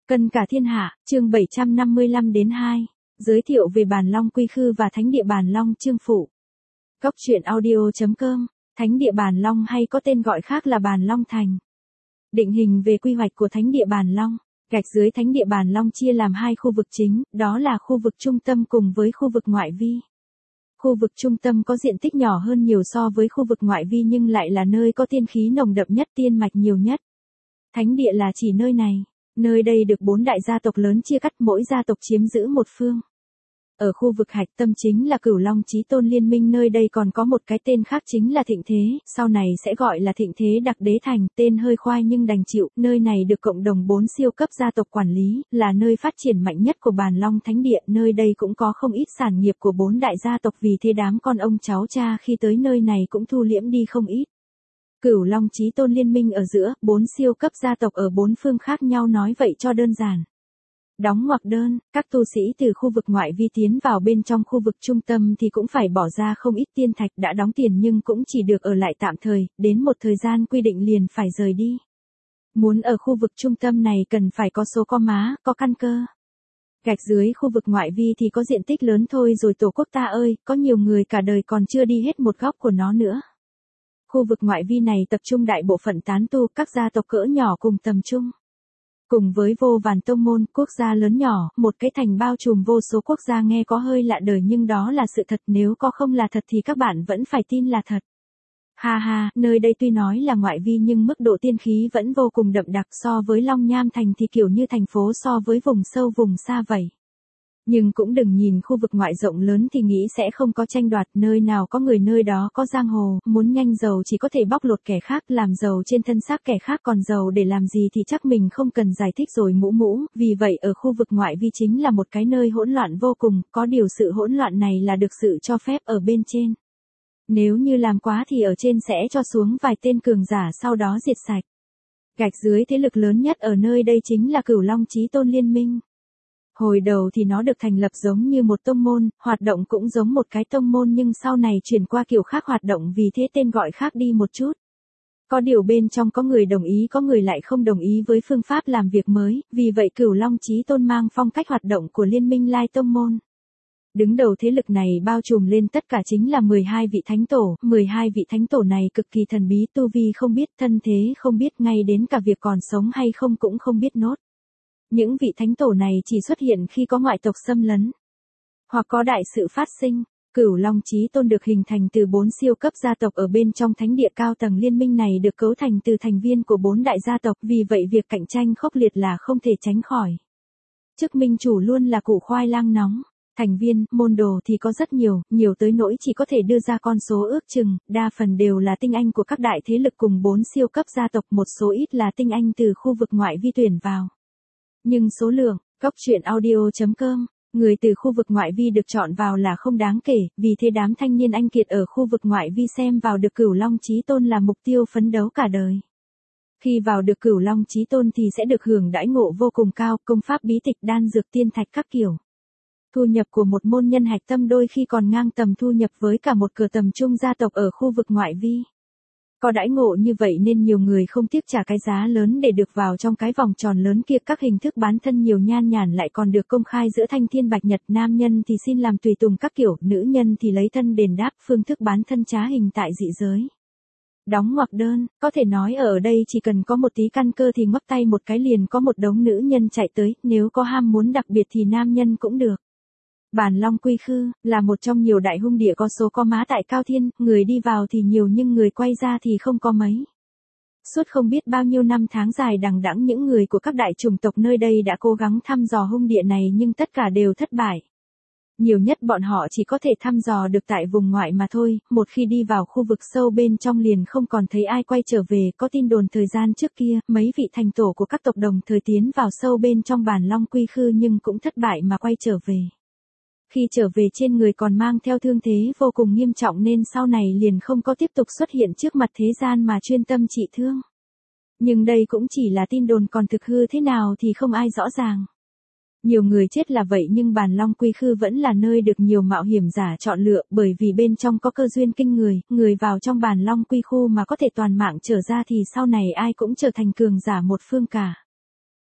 Cân cả thiên hạ, chương 755 đến 2. Giới thiệu về Bàn Long Quy Khư và Thánh địa Bàn Long chương phụ. Cốc truyện audio.com. Thánh địa Bàn Long hay có tên gọi khác là Bàn Long Thành. Định hình về quy hoạch của Thánh địa Bàn Long. Gạch dưới Thánh địa Bàn Long chia làm hai khu vực chính, đó là khu vực trung tâm cùng với khu vực ngoại vi. Khu vực trung tâm có diện tích nhỏ hơn nhiều so với khu vực ngoại vi nhưng lại là nơi có tiên khí nồng đậm nhất, tiên mạch nhiều nhất. Thánh địa là chỉ nơi này. Nơi đây được 4 đại gia tộc lớn chia cắt, mỗi gia tộc chiếm giữ một phương. Ở khu vực hạch tâm chính là Cửu Long Chí Tôn Liên Minh, nơi đây còn có một cái tên khác chính là Thịnh Thế, sau này sẽ gọi là Thịnh Thế Đặc Đế Thành, tên hơi khoai nhưng đành chịu. Nơi này được cộng đồng 4 siêu cấp gia tộc quản lý, là nơi phát triển mạnh nhất của Bàn Long Thánh Địa. Nơi đây cũng có không ít sản nghiệp của 4 đại gia tộc, vì thế đám con ông cháu cha khi tới nơi này cũng thu liễm đi không ít. Cửu Long Chí Tôn Liên Minh ở giữa, 4 siêu cấp gia tộc ở 4 phương khác nhau, nói vậy cho đơn giản. Đóng ngoặc đơn, các tu sĩ từ khu vực ngoại vi tiến vào bên trong khu vực trung tâm thì cũng phải bỏ ra không ít tiên thạch, đã đóng tiền nhưng cũng chỉ được ở lại tạm thời, đến một thời gian quy định liền phải rời đi. Muốn ở khu vực trung tâm này cần phải có số có má, có căn cơ. Gạch dưới khu vực ngoại vi thì có diện tích lớn thôi rồi tổ quốc ta ơi, có nhiều người cả đời còn chưa đi hết một góc của nó nữa. Khu vực ngoại vi này tập trung đại bộ phận tán tu, các gia tộc cỡ nhỏ cùng tầm trung. Cùng với vô vàn tông môn, quốc gia lớn nhỏ, một cái thành bao trùm vô số quốc gia, nghe có hơi lạ đời nhưng đó là sự thật, nếu có không là thật thì các bạn vẫn phải tin là thật. Ha ha, nơi đây tuy nói là ngoại vi nhưng mức độ tiên khí vẫn vô cùng đậm đặc, so với Long Nham Thành thì kiểu như thành phố so với vùng sâu vùng xa vậy. Nhưng cũng đừng nhìn khu vực ngoại rộng lớn thì nghĩ sẽ không có tranh đoạt, nơi nào có người nơi đó có giang hồ, muốn nhanh giàu chỉ có thể bóc lột kẻ khác, làm giàu trên thân xác kẻ khác, còn giàu để làm gì thì chắc mình không cần giải thích rồi mũ, vì vậy ở khu vực ngoại vi chính là một cái nơi hỗn loạn vô cùng, có điều sự hỗn loạn này là được sự cho phép ở bên trên. Nếu như làm quá thì ở trên sẽ cho xuống vài tên cường giả sau đó diệt sạch. Gạch dưới thế lực lớn nhất ở nơi đây chính là Cửu Long Chí Tôn Liên Minh. Hồi đầu thì nó được thành lập giống như một tông môn, hoạt động cũng giống một cái tông môn nhưng sau này chuyển qua kiểu khác hoạt động, vì thế tên gọi khác đi một chút. Có điều bên trong có người đồng ý, có người lại không đồng ý với phương pháp làm việc mới, vì vậy Cửu Long Chí Tôn mang phong cách hoạt động của Liên Minh Lai Tông Môn. Đứng đầu thế lực này bao trùm lên tất cả chính là 12 vị thánh tổ, 12 vị thánh tổ này cực kỳ thần bí, tu vi không biết, thân thế không biết, ngay đến cả việc còn sống hay không cũng không biết nốt. Những vị thánh tổ này chỉ xuất hiện khi có ngoại tộc xâm lấn, hoặc có đại sự phát sinh. Cửu Long Chí Tôn được hình thành từ 4 siêu cấp gia tộc ở bên trong thánh địa, cao tầng liên minh này được cấu thành từ thành viên của 4 đại gia tộc, vì vậy việc cạnh tranh khốc liệt là không thể tránh khỏi. Chức minh chủ luôn là củ khoai lang nóng. Thành viên, môn đồ thì có rất nhiều, nhiều tới nỗi chỉ có thể đưa ra con số ước chừng, đa phần đều là tinh anh của các đại thế lực cùng 4 siêu cấp gia tộc, một số ít là tinh anh từ khu vực ngoại vi tuyển vào. Nhưng số lượng, cốc truyện audio.com, người từ khu vực ngoại vi được chọn vào là không đáng kể, vì thế đám thanh niên anh kiệt ở khu vực ngoại vi xem vào được Cửu Long Chí Tôn là mục tiêu phấn đấu cả đời. Khi vào được Cửu Long Chí Tôn thì sẽ được hưởng đãi ngộ vô cùng cao, công pháp bí tịch, đan dược, tiên thạch các kiểu. Thu nhập của một môn nhân hạch tâm đôi khi còn ngang tầm thu nhập với cả một cửa tầm trung gia tộc ở khu vực ngoại vi. Có đãi ngộ như vậy nên nhiều người không tiếc trả cái giá lớn để được vào trong cái vòng tròn lớn kia. Các hình thức bán thân nhiều nhan nhản lại còn được công khai giữa thanh thiên bạch nhật, nam nhân thì xin làm tùy tùng các kiểu, nữ nhân thì lấy thân đền đáp, phương thức bán thân trá hình tại dị giới. Đóng ngoặc đơn, có thể nói ở đây chỉ cần có một tí căn cơ thì ngoắc tay một cái liền có một đống nữ nhân chạy tới, nếu có ham muốn đặc biệt thì nam nhân cũng được. Bàn Long Quy Khư, là một trong nhiều đại hung địa có số có má tại Cao Thiên, người đi vào thì nhiều nhưng người quay ra thì không có mấy. Suốt không biết bao nhiêu năm tháng dài đằng đẵng, những người của các đại chủng tộc nơi đây đã cố gắng thăm dò hung địa này nhưng tất cả đều thất bại. Nhiều nhất bọn họ chỉ có thể thăm dò được tại vùng ngoại mà thôi, một khi đi vào khu vực sâu bên trong liền không còn thấy ai quay trở về. Có tin đồn thời gian trước kia, mấy vị thành tổ của các tộc đồng thời tiến vào sâu bên trong Bàn Long Quy Khư nhưng cũng thất bại mà quay trở về. Khi trở về trên người còn mang theo thương thế vô cùng nghiêm trọng nên sau này liền không có tiếp tục xuất hiện trước mặt thế gian mà chuyên tâm trị thương. Nhưng đây cũng chỉ là tin đồn, còn thực hư thế nào thì không ai rõ ràng. Nhiều người chết là vậy nhưng Bàn Long Quy Khư vẫn là nơi được nhiều mạo hiểm giả chọn lựa, bởi vì bên trong có cơ duyên kinh người, người vào trong Bàn Long Quy Khu mà có thể toàn mạng trở ra thì sau này ai cũng trở thành cường giả một phương cả.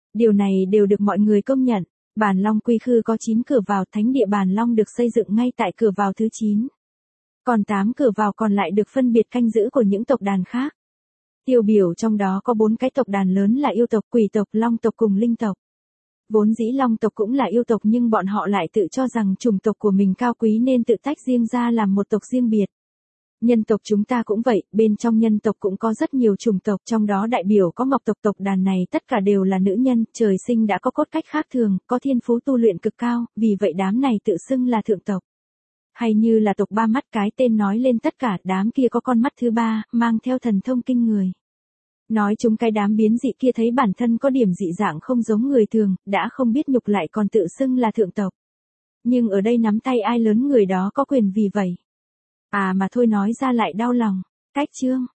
Điều này đều được mọi người công nhận. Bàn Long Quy Khư có 9 cửa vào, thánh địa Bàn Long được xây dựng ngay tại cửa vào thứ 9. Còn 8 cửa vào còn lại được phân biệt canh giữ của những tộc đàn khác. Tiêu biểu trong đó có 4 cái tộc đàn lớn là yêu tộc, quỷ tộc, long tộc cùng linh tộc. Vốn dĩ long tộc cũng là yêu tộc nhưng bọn họ lại tự cho rằng chủng tộc của mình cao quý nên tự tách riêng ra làm một tộc riêng biệt. Nhân tộc chúng ta cũng vậy, bên trong nhân tộc cũng có rất nhiều chủng tộc, trong đó đại biểu có ngọc tộc. Tộc đàn này tất cả đều là nữ nhân, trời sinh đã có cốt cách khác thường, có thiên phú tu luyện cực cao, vì vậy đám này tự xưng là thượng tộc. Hay như là tộc ba mắt, cái tên nói lên tất cả, đám kia có con mắt thứ ba, mang theo thần thông kinh người. Nói chúng cái đám biến dị kia thấy bản thân có điểm dị dạng không giống người thường, đã không biết nhục lại còn tự xưng là thượng tộc. Nhưng ở đây nắm tay ai lớn người đó có quyền vì vậy. À mà thôi nói ra lại đau lòng. Cách chương.